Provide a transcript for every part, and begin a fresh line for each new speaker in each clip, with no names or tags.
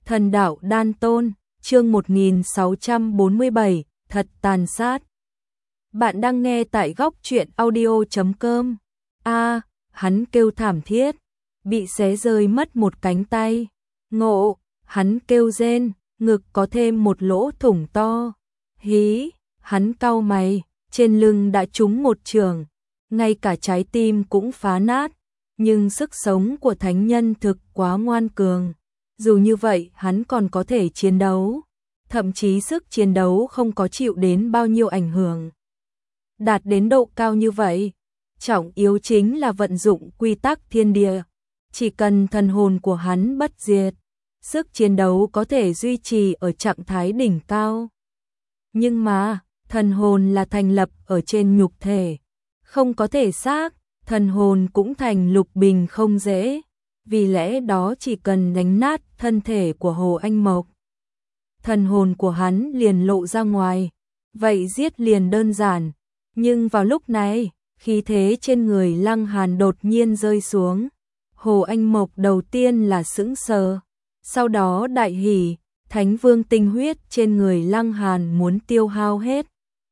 Thần đạo đan tôn, chương 1647, thật tàn sát. Bạn đang nghe tại góc truyện audio.com. Hắn kêu thảm thiết, bị xé rơi mất một cánh tay. Ngộ, hắn kêu rên, ngực có thêm một lỗ thủng to. Hí, hắn cau mày, trên lưng đã trúng một chưởng, ngay cả trái tim cũng phá nát. Nhưng sức sống của thánh nhân thực quá ngoan cường. Dù như vậy hắn còn có thể chiến đấu, thậm chí sức chiến đấu không có chịu đến bao nhiêu ảnh hưởng. Đạt đến độ cao như vậy, trọng yếu chính là vận dụng quy tắc thiên địa. Chỉ cần thần hồn của hắn bất diệt, sức chiến đấu có thể duy trì ở trạng thái đỉnh cao. Nhưng mà, thần hồn là thành lập ở trên nhục thể, không có thể xác, thần hồn cũng thành lục bình không dễ. Vì lẽ đó chỉ cần đánh nát thân thể của Hồ Anh Mộc, thần hồn của hắn liền lộ ra ngoài, vậy giết liền đơn giản. Nhưng vào lúc này, khí thế trên người Lăng Hàn đột nhiên rơi xuống. Hồ Anh Mộc đầu tiên là sững sờ, sau đó đại hỉ, Thánh Vương tinh huyết trên người Lăng Hàn muốn tiêu hao hết.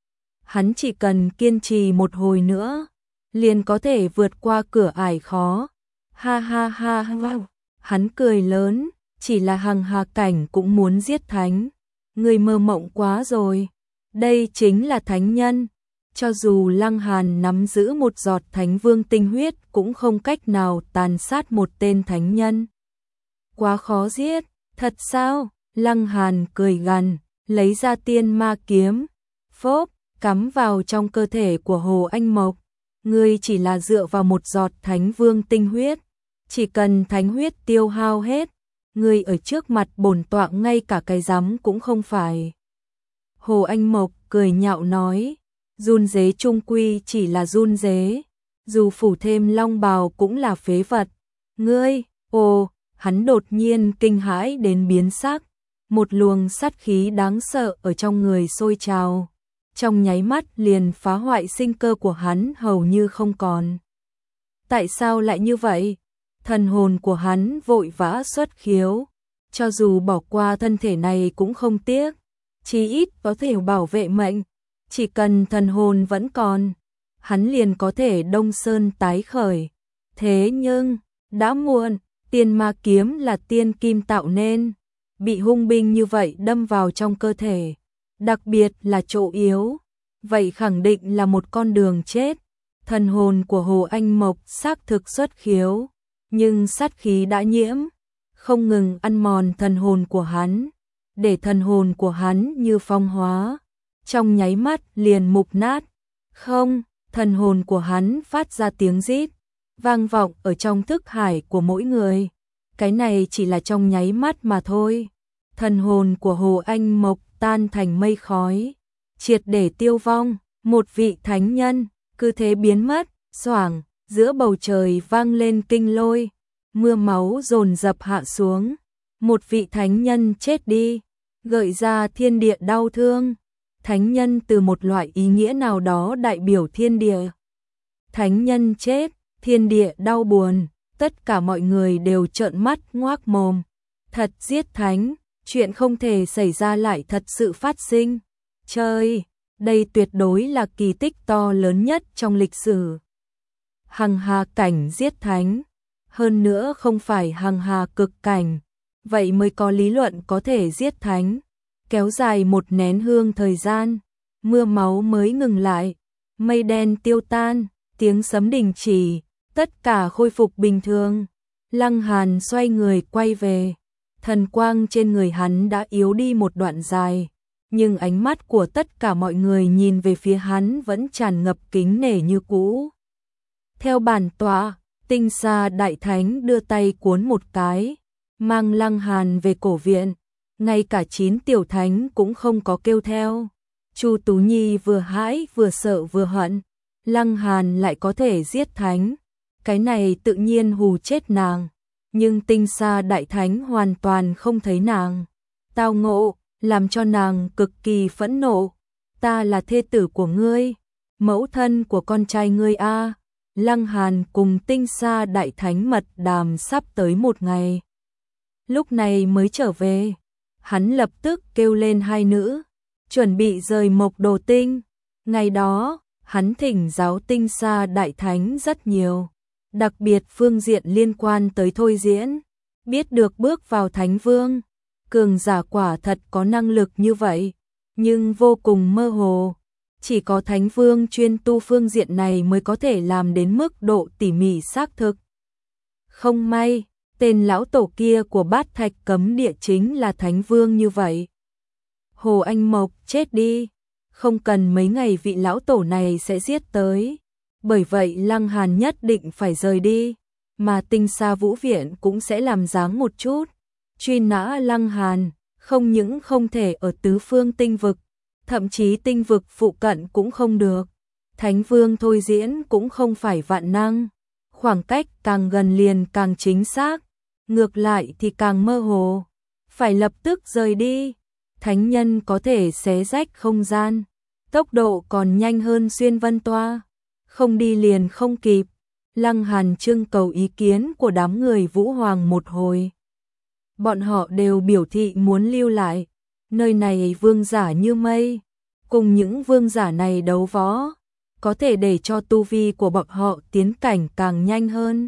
Hắn chỉ cần kiên trì một hồi nữa, liền có thể vượt qua cửa ải khó. Ha ha ha ha, hắn cười lớn, chỉ là hằng hà cảnh cũng muốn giết thánh. Người mơ mộng quá rồi, đây chính là thánh nhân. Cho dù Lăng Hàn nắm giữ một giọt Thánh Vương tinh huyết cũng không cách nào tàn sát một tên thánh nhân. Quá khó giết, thật sao? Lăng Hàn cười gằn, lấy ra tiên ma kiếm, phốp, cắm vào trong cơ thể của Hồ Anh Mộc. Ngươi chỉ là dựa vào một giọt Thánh Vương tinh huyết, chỉ cần thánh huyết tiêu hao hết, ngươi ở trước mặt bổn tọa ngay cả cái rắm cũng không phải. Hồ Anh Mộc cười nhạo nói, run dế trung quy chỉ là run dế, dù phủ thêm long bào cũng là phế vật. Ngươi, hắn đột nhiên kinh hãi đến biến sắc, một luồng sát khí đáng sợ ở trong người sôi trào, trong nháy mắt liền phá hoại sinh cơ của hắn hầu như không còn. Tại sao lại như vậy? Thần hồn của hắn vội vã xuất khiếu, cho dù bỏ qua thân thể này cũng không tiếc, chí ít có thể bảo vệ mệnh. Chỉ cần thần hồn vẫn còn, hắn liền có thể đông sơn tái khởi. Thế nhưng, đã muộn, tiên ma kiếm là tiên kim tạo nên, bị hung binh như vậy đâm vào trong cơ thể, đặc biệt là chỗ yếu, vậy khẳng định là một con đường chết. Thần hồn của Hồ Anh Mộc xác thực xuất khiếu, nhưng sát khí đã nhiễm, không ngừng ăn mòn thần hồn của hắn, để thần hồn của hắn như phong hóa, trong nháy mắt liền mục nát. Không, thần hồn của hắn phát ra tiếng rít, vang vọng ở trong thức hải của mỗi người. Cái này chỉ là trong nháy mắt mà thôi. Thần hồn của Hồ Anh Mộc tan thành mây khói, triệt để tiêu vong, một vị thánh nhân cứ thế biến mất. Xoảng, giữa bầu trời vang lên kinh lôi, mưa máu dồn dập hạ xuống. Một vị thánh nhân chết đi, gợi ra thiên địa đau thương. Thánh nhân từ một loại ý nghĩa nào đó đại biểu thiên địa. Thánh nhân chết, thiên địa đau buồn, tất cả mọi người đều trợn mắt ngoác mồm. Thật giết thánh, chuyện không thể xảy ra lại thật sự phát sinh. Trời, đây tuyệt đối là kỳ tích to lớn nhất trong lịch sử. Hằng hà cảnh giết thánh, hơn nữa không phải hằng hà cực cảnh, vậy mới có lý luận có thể giết thánh. Kéo dài một nén hương thời gian, mưa máu mới ngừng lại, mây đen tiêu tan, tiếng sấm đình chỉ, tất cả khôi phục bình thường. Lăng Hàn xoay người quay về, thần quang trên người hắn đã yếu đi một đoạn dài, nhưng ánh mắt của tất cả mọi người nhìn về phía hắn vẫn tràn ngập kính nể như cũ. Theo bản tọa, Tinh Sa Đại Thánh đưa tay cuốn một cái, mang Lăng Hàn về cổ viện. Ngay cả 9 tiểu thánh cũng không có kêu theo. Chu Tú Nhi vừa hãi vừa sợ vừa hận, Lăng Hàn lại có thể giết thánh, cái này tự nhiên hù chết nàng. Nhưng Tinh Sa Đại Thánh hoàn toàn không thấy nàng tao ngộ, làm cho nàng cực kỳ phẫn nộ. Ta là thê tử của ngươi, mẫu thân của con trai ngươi a. Lăng Hàn cùng Tinh Sa Đại Thánh mật đàm sắp tới một ngày. lúc này mới trở về. Hắn lập tức kêu lên hai nữ, chuẩn bị rời Mộc Đồ Tinh. Ngày đó, hắn thỉnh giáo Tinh Sa Đại Thánh rất nhiều, đặc biệt phương diện liên quan tới thôi diễn. Biết được bước vào Thánh Vương, cường giả quả thật có năng lực như vậy, nhưng vô cùng mơ hồ. Chỉ có Thánh Vương chuyên tu phương diện này mới có thể làm đến mức độ tỉ mỉ xác thực. Không may, tên lão tổ kia của Bát Thạch Cấm Địa chính là Thánh Vương như vậy. Hồ Anh Mộc chết đi, không cần mấy ngày vị lão tổ này sẽ giết tới. Bởi vậy Lăng Hàn nhất định phải rời đi, mà Tinh Sa Vũ Viện cũng sẽ làm dáng một chút. Truy nã Lăng Hàn, không những không thể ở tứ phương tinh vực, thậm chí tinh vực phụ cận cũng không được. Thánh Vương thôi diễn cũng không phải vạn năng, khoảng cách càng gần liền càng chính xác, ngược lại thì càng mơ hồ. Phải lập tức rời đi. Thánh nhân có thể xé rách không gian, tốc độ còn nhanh hơn xuyên vân toa, không đi liền không kịp. Lăng Hàn trưng cầu ý kiến của đám người Vũ Hoàng một hồi. Bọn họ đều biểu thị muốn lưu lại, nơi này vương giả như mây, cùng những vương giả này đấu võ, có thể để cho tu vi của bọn họ tiến cảnh càng nhanh hơn.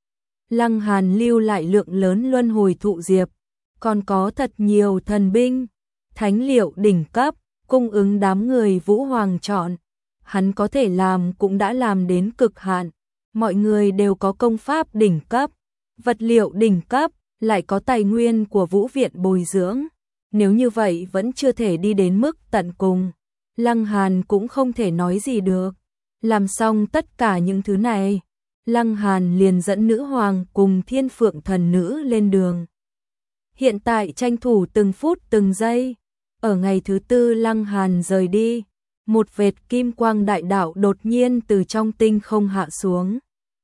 Lăng Hàn lưu lại lượng lớn luân hồi thụ diệp, còn có thật nhiều thần binh, thánh liệu đỉnh cấp, cung ứng đám người Vũ Hoàng chọn. Hắn có thể làm cũng đã làm đến cực hạn, mọi người đều có công pháp đỉnh cấp, vật liệu đỉnh cấp, lại có tài nguyên của Vũ Viện bồi dưỡng. Nếu như vậy vẫn chưa thể đi đến mức tận cùng, Lăng Hàn cũng không thể nói gì được. Làm xong tất cả những thứ này, Lăng Hàn liền dẫn nữ hoàng cùng Thiên Phượng thần nữ lên đường. Hiện tại tranh thủ từng phút từng giây. Ở ngày thứ tư Lăng Hàn rời đi, một vệt kim quang đại đạo đột nhiên từ trong tinh không hạ xuống,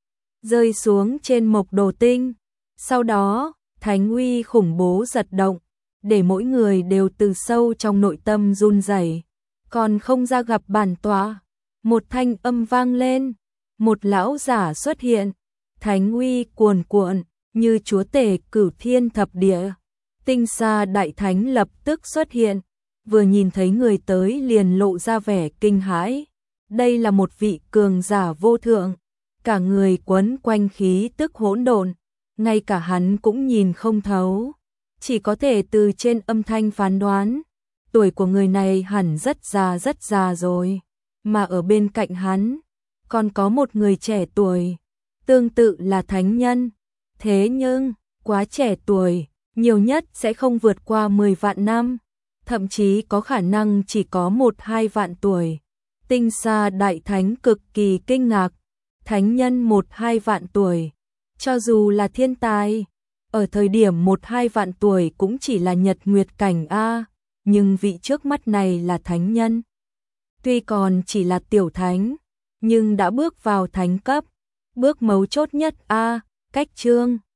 rơi xuống trên Mộc Đồ Tinh. Sau đó, thánh uy khủng bố giật động, để mỗi người đều từ sâu trong nội tâm run rẩy. Còn không ra gặp bản tọa. Một thanh âm vang lên, một lão giả xuất hiện, thánh uy cuồn cuộn như chúa tể cửu thiên thập địa. Tinh Sa Đại Thánh lập tức xuất hiện, vừa nhìn thấy người tới liền lộ ra vẻ kinh hãi. Đây là một vị cường giả vô thượng, cả người quấn quanh khí tức hỗn độn, ngay cả hắn cũng nhìn không thấu, chỉ có thể từ trên âm thanh phán đoán, tuổi của người này hẳn rất già rồi. Mà ở bên cạnh hắn, còn có một người trẻ tuổi, tương tự là thánh nhân, thế nhưng, quá trẻ tuổi, nhiều nhất sẽ không vượt qua 10 vạn năm, thậm chí có khả năng chỉ có 1-2 vạn tuổi. Tinh Sa Đại Thánh cực kỳ kinh ngạc, thánh nhân 1-2 vạn tuổi, cho dù là thiên tài, ở thời điểm 1-2 vạn tuổi cũng chỉ là nhật nguyệt cảnh A, nhưng vị trước mắt này là thánh nhân. Tuy còn chỉ là tiểu thánh, nhưng đã bước vào thánh cấp, bước mấu chốt nhất A, cách chương.